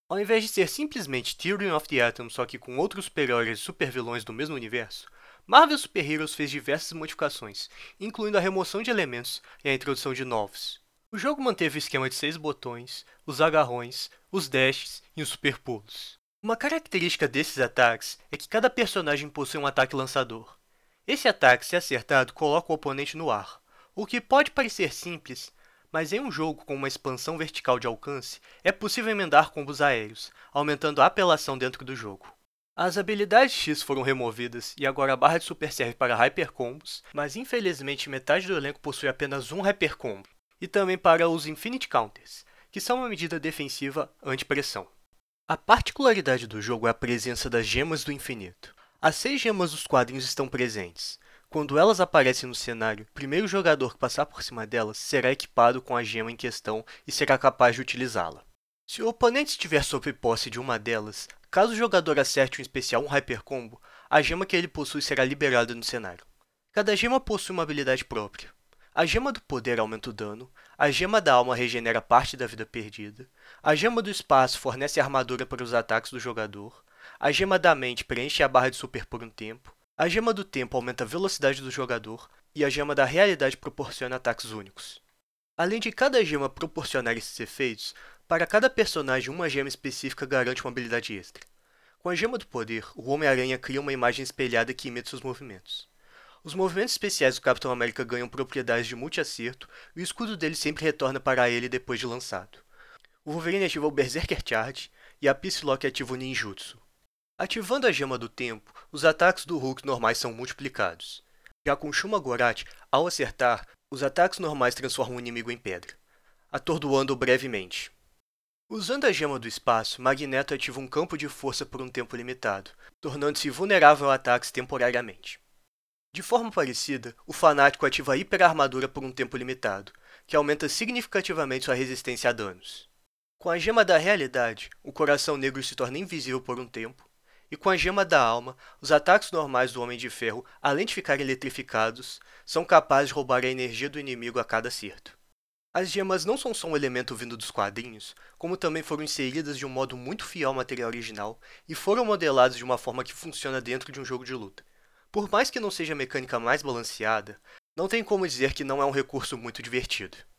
Ao invés de ser simplesmente Theory of the Atom, só que com outros super-heróis e super-vilões do mesmo universo, Marvel Super Heroes fez diversas modificações, incluindo a remoção de elementos e a introdução de novos. O jogo manteve o esquema de 6 botões, os agarrões, os dashes e os super pulos. Uma característica desses ataques é que cada personagem possui um ataque lançador. Esse ataque, se acertado, coloca o oponente no ar, o que pode parecer simples, mas em um jogo com uma expansão vertical de alcance, é possível emendar combos aéreos, aumentando a apelação dentro do jogo. As habilidades X foram removidas e agora a barra de super serve para Hyper Combos, mas infelizmente metade do elenco possui apenas um Hyper Combo, e também para os Infinite Counters, que são uma medida defensiva anti-pressão. A particularidade do jogo é a presença das Gemas do Infinito. As 6 gemas dos quadrinhos estão presentes. Quando elas aparecem no cenário, o primeiro jogador que passar por cima delas será equipado com a gema em questão e será capaz de utilizá-la. Se o oponente estiver sob posse de uma delas, caso o jogador acerte um especial um Hyper Combo, a gema que ele possui será liberada no cenário. Cada gema possui uma habilidade própria. A gema do poder aumenta o dano, a gema da alma regenera parte da vida perdida, a gema do espaço fornece armadura para os ataques do jogador, a gema da mente preenche a barra de super por um tempo, a gema do tempo aumenta a velocidade do jogador e a gema da realidade proporciona ataques únicos. Além de cada gema proporcionar esses efeitos, para cada personagem uma gema específica garante uma habilidade extra. Com a gema do poder, o Homem-Aranha cria uma imagem espelhada que imita seus movimentos. Os movimentos especiais do Capitão América ganham propriedades de multi-acerto e o escudo dele sempre retorna para ele depois de lançado. O Wolverine ativa o Berserker Charge e a Psylocke ativa o Ninjutsu. Ativando a Gema do Tempo, os ataques do Hulk normais são multiplicados. Já com Shuma Gorath, ao acertar, os ataques normais transformam o inimigo em pedra, atordoando-o brevemente. Usando a Gema do Espaço, Magneto ativa um campo de força por um tempo limitado, tornando-se vulnerável a ataques temporariamente. De forma parecida, o Fanático ativa a Hiperarmadura por um tempo limitado, que aumenta significativamente sua resistência a danos. Com a Gema da Realidade, o Coração Negro se torna invisível por um tempo, e com a Gema da Alma, os ataques normais do Homem de Ferro, além de ficarem eletrificados, são capazes de roubar a energia do inimigo a cada acerto. As gemas não são só um elemento vindo dos quadrinhos, como também foram inseridas de um modo muito fiel ao material original e foram modeladas de uma forma que funciona dentro de um jogo de luta. Por mais que não seja a mecânica mais balanceada, não tem como dizer que não é um recurso muito divertido.